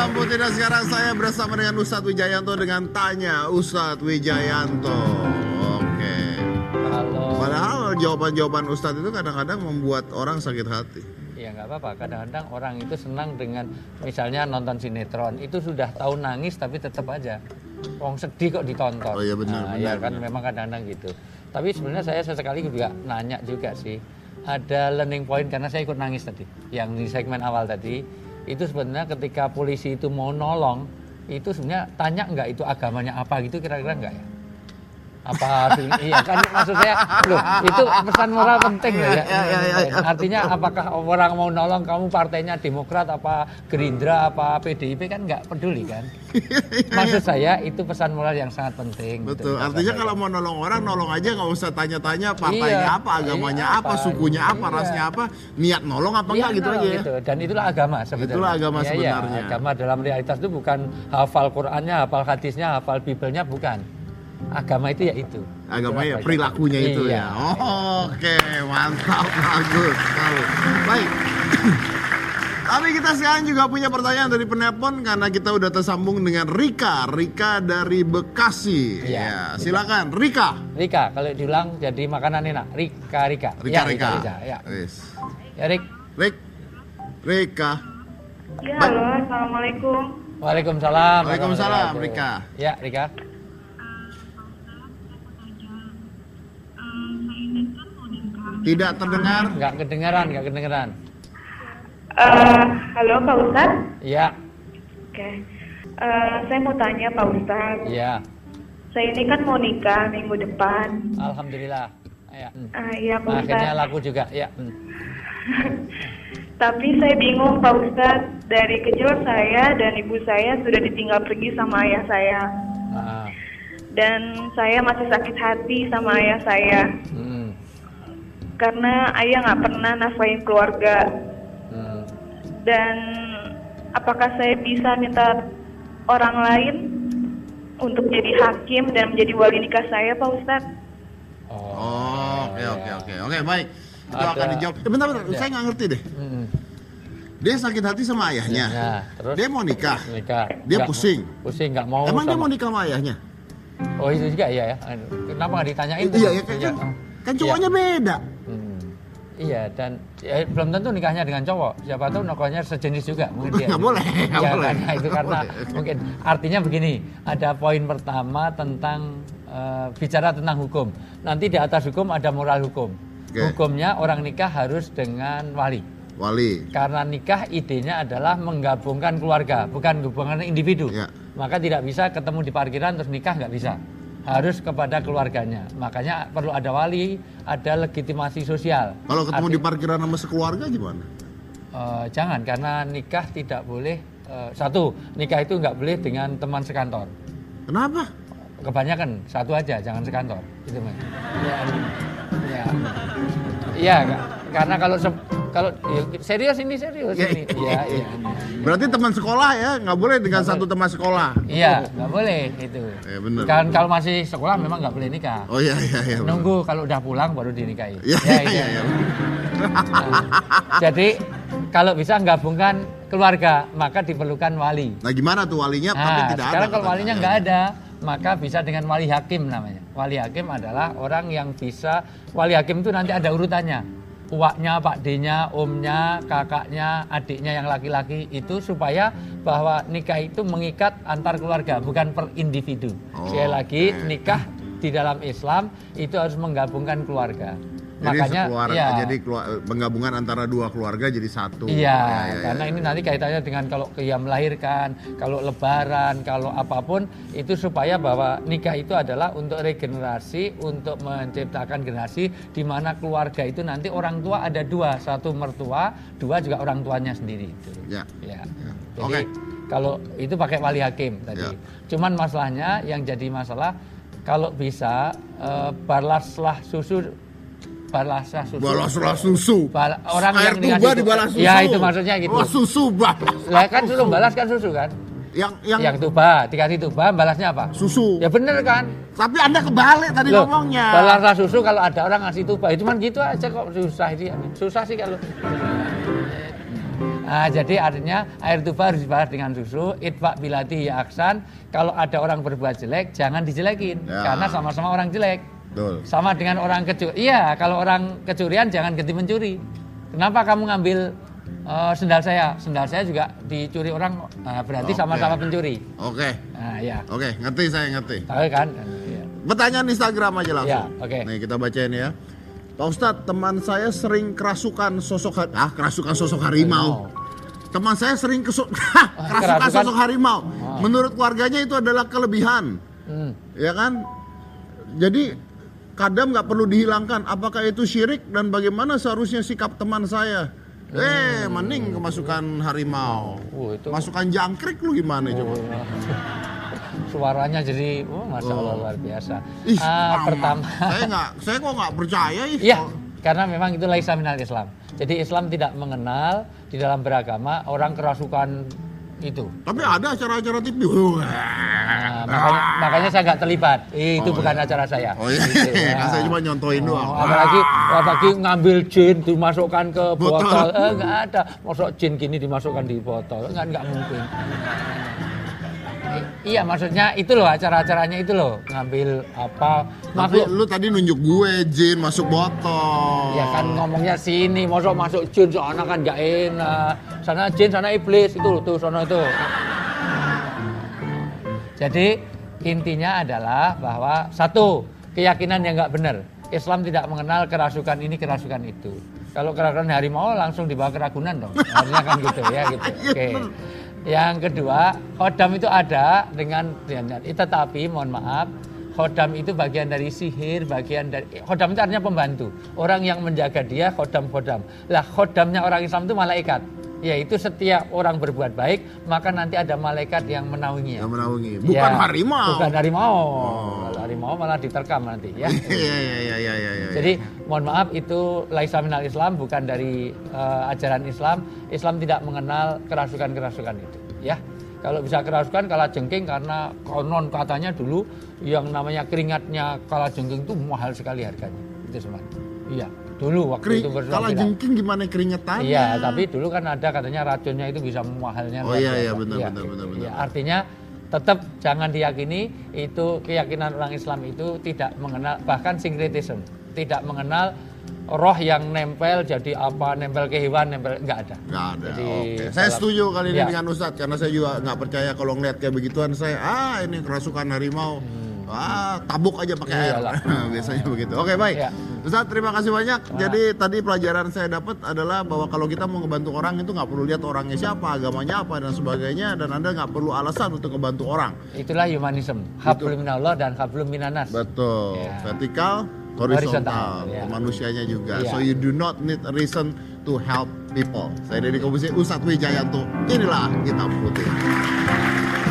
Lampu Tidak. Sekarang saya bersama dengan Ustadz Wijayanto dengan Tanya Ustadz Wijayanto. Oke. Halo. Padahal jawaban-jawaban Ustadz itu kadang-kadang membuat orang sakit hati. Ya nggak apa-apa, kadang-kadang orang itu senang dengan misalnya nonton sinetron, itu sudah tahu nangis tapi tetap aja wong sedih kok ditonton. Oh iya benar, ya kan benar. Memang kadang-kadang gitu. Tapi sebenarnya saya sesekali juga nanya juga sih, ada learning point karena saya ikut nangis tadi, yang di segmen awal tadi, itu sebenarnya ketika polisi itu mau nolong, itu sebenarnya tanya nggak itu agamanya apa gitu kira-kira nggak ya? Apa iya kan maksud saya loh itu pesan moral penting loh ya. Artinya apakah orang mau nolong kamu partainya Demokrat apa Gerindra apa PDIP kan nggak peduli kan. Maksud saya itu pesan moral yang sangat penting. Betul. Artinya kalau mau nolong orang nolong aja, nggak usah tanya-tanya partainya apa, agamanya apa, sukunya apa, rasnya apa, niat nolong apa enggak gitu aja ya. Gitu. Dan itulah agama sebetulnya. Itulah agama sebenarnya. Agama dalam realitas itu bukan hafal Qur'annya, hafal hadisnya, hafal Bibelnya bukan. Agama itu ya itu. Agama ya perilakunya itu ya. Oke, mantap, bagus. Baik. Tapi kita sekarang juga punya pertanyaan dari penelpon karena kita udah tersambung dengan Rika dari Bekasi. Ya, silakan Rika. Rika, kalau diulang jadi makanan enak. Rika. Ya. Yes. Ya Rik. Rika. Ya, halo, assalamualaikum. Waalaikumsalam. Waalaikumsalam, Rika. Ya, Rika. Tidak terdengar? Nggak kedengeran. Halo Pak Ustadz? Iya. Oke. Saya mau tanya Pak Ustadz. Iya. Saya ini kan mau nikah minggu depan. Alhamdulillah. Ya. Iya Pak Ustadz. Akhirnya laku juga. Ya. Tapi saya bingung Pak Ustadz. Dari kecil saya dan ibu saya sudah ditinggal pergi sama ayah saya. Dan saya masih sakit hati sama ayah saya. Karena ayah nggak pernah nafkahin keluarga. Dan apakah saya bisa minta orang lain untuk jadi hakim dan menjadi wali nikah saya, Pak Ustadz? Oke, baik. Itu akan dijawab. Bentar, saya nggak ngerti deh. Dia sakit hati sama ayahnya. Terus dia mau nikah. Dia pusing nggak mau. Emang dia mau nikah sama ayahnya? Oh itu juga iya ya. Kenapa nggak ditanyain? Iya kan cowoknya beda. Iya, dan belum tentu nikahnya dengan cowok. Siapa tahu nikahnya sejenis juga mungkin dia. Nggak boleh. Itu karena mungkin artinya begini. Ada poin pertama tentang bicara tentang hukum. Nanti di atas hukum ada moral hukum. Hukumnya orang nikah harus dengan wali. Karena nikah idenya adalah menggabungkan keluarga, bukan hubungan individu. Maka tidak bisa ketemu di parkiran terus nikah, nggak bisa. Harus kepada keluarganya. Makanya perlu ada wali, ada legitimasi sosial. Kalau ketemu di parkiran sama sekeluarga gimana? Jangan, karena nikah tidak boleh. Satu, nikah itu nggak boleh dengan teman sekantor. Kenapa? Kebanyakan satu aja, jangan sekantor. Itu Mas. Iya, karena kalau serius ini. Iya. Berarti teman sekolah ya, nggak boleh dengan satu teman sekolah. Iya, nggak boleh itu. Bener. Kan kalau masih sekolah memang nggak boleh nikah. Oh iya. Nunggu kalau udah pulang baru dinikahi. Iya. Jadi kalau bisa gabungkan keluarga, maka diperlukan wali. Nah gimana tuh walinya? Tapi tidak sekarang ada. Kalau walinya nggak ada, maka bisa dengan wali hakim namanya. Wali hakim adalah orang yang bisa. Wali hakim itu nanti ada urutannya. Uaknya, Pak D-nya, omnya, kakaknya, adiknya yang laki-laki itu supaya bahwa nikah itu mengikat antar keluarga, bukan per individu. Sekali lagi, nikah di dalam Islam itu harus menggabungkan keluarga. Makanya jadi penggabungan antara dua keluarga jadi satu. Karena ini nanti kaitannya dengan kalau melahirkan, kalau lebaran, kalau apapun itu supaya bahwa nikah itu adalah untuk regenerasi, untuk menciptakan generasi di mana keluarga itu nanti orang tua ada dua, satu mertua, dua juga orang tuanya sendiri itu. Jadi kalau itu pakai wali hakim tadi. Cuman masalahnya yang jadi masalah kalau bisa balaslah susu. Orang air yang tuba dibalas susu. Ya itu maksudnya gitu. Susu balas. Lah kan suruh balas kan susu kan. Yang tuba, dikasih tuba, balasnya apa? Susu. Ya bener kan. Tapi Anda kebalik tadi ngomongnya. Balaslah susu kalau ada orang ngasih tuba. Itu cuman gitu aja kok susah sih. Susah sih kalau. Nah, jadi artinya air tuba harus dibalas dengan susu. Itfa bilati ya aksan. Kalau ada orang berbuat jelek, jangan dijelekin. Ya. Karena sama-sama orang jelek. Betul. Sama dengan orang Iya, kalau orang kecurian jangan ganti mencuri. Kenapa kamu ngambil sendal saya? Sendal saya juga dicuri orang. Nah, berarti Oke. sama-sama pencuri. Oke. Nah, ya. Oke, ngerti saya ngerti. Tahu kan? Iya. Pertanyaan Instagram aja langsung. Ya, oke. Nih kita bacain ya. Pak Ustadz, teman saya sering kerasukan sosok harimau. Teman saya sering kerasukan sosok harimau. Menurut keluarganya itu adalah kelebihan. Ya kan? Jadi kadam nggak perlu dihilangkan. Apakah itu syirik dan bagaimana seharusnya sikap teman saya? Mending kemasukan harimau. Itu Masukan jangkrik lu gimana coba? suaranya jadi masya Allah luar biasa. Ih, pertama saya kok nggak percaya iya, karena memang itu laisa minal Islam. Jadi Islam tidak mengenal di dalam beragama orang kerasukan itu. Tapi ada acara-acara TV. Makanya saya nggak terlibat. Itu bukan acara saya. Oh iya, Gitu, ya. kan saya cuma nyontoin doang. Apalagi ngambil jin dimasukkan ke Botol. botol. Nggak ada. Masuk jin gini dimasukkan di botol. Nggak mungkin. Iya, maksudnya itu loh acara-acaranya itu loh ngambil apa Tapi makhluk. lu tadi nunjuk gue jin masuk botol. Ya kan ngomongnya sini, masuk jin sana kan nggak enak. Sana jin, sana iblis itu tuh sana itu. Jadi intinya adalah bahwa satu keyakinan yang nggak benar. Islam tidak mengenal kerasukan ini kerasukan itu. Kalau kerasukan harimau langsung dibawa ke Ragunan dong. Harusnya kan gitu ya gitu. Oke. Yang kedua, khodam itu ada dengan tetapi mohon maaf, khodam itu bagian dari sihir, bagian dari khodam itu artinya pembantu. Orang yang menjaga dia khodam. Lah khodamnya orang Islam itu malaikat. Yaitu setiap orang berbuat baik, maka nanti ada malaikat yang menaunginya. Yang menaungi. Bukan harimau. Bukan harimau. Kalau harimau malah diterkam nanti ya. Iya. Jadi mohon maaf itu laisa minal Islam, bukan dari ajaran Islam. Islam tidak mengenal kerasukan-kerasukan itu, ya. Kalau bisa kerasukan kala jengking karena konon katanya dulu yang namanya keringatnya kala jengking itu mahal sekali harganya. Itu semuanya. Iya, dulu waktu itu Kala jengking gimana keringetannya? Iya, tapi dulu kan ada katanya racunnya itu bisa mahalnya. Oh iya benar. Ya, artinya tetap jangan diyakini itu keyakinan orang Islam itu tidak mengenal bahkan sinkretisme, tidak mengenal roh yang nempel jadi apa, nempel ke hewan, nempel nggak ada. Nggak ada. Jadi, Oke. Saya setuju kali ini Ya. dengan Ustadz karena saya juga nggak percaya kalau ngeliat kayak begituan saya ini kerasukan harimau. Tabuk aja pakai air. Iyalah. Biasanya begitu. Oke, baik. Ya. Ustadz, terima kasih banyak. Jadi tadi pelajaran saya dapat adalah bahwa kalau kita mau ngebantu orang itu nggak perlu lihat orangnya siapa, agamanya apa dan sebagainya, dan Anda nggak perlu alasan untuk ngebantu orang. Itulah humanisme, hablum minallah dan hablum minanas. Betul. Ya. Vertikal, Horizontal, horizontal. ya. Manusianya juga. Ya. So you do not need a reason to help people. Saya dari Komisi Ustadz Wijayanto. Inilah Hitam Putih.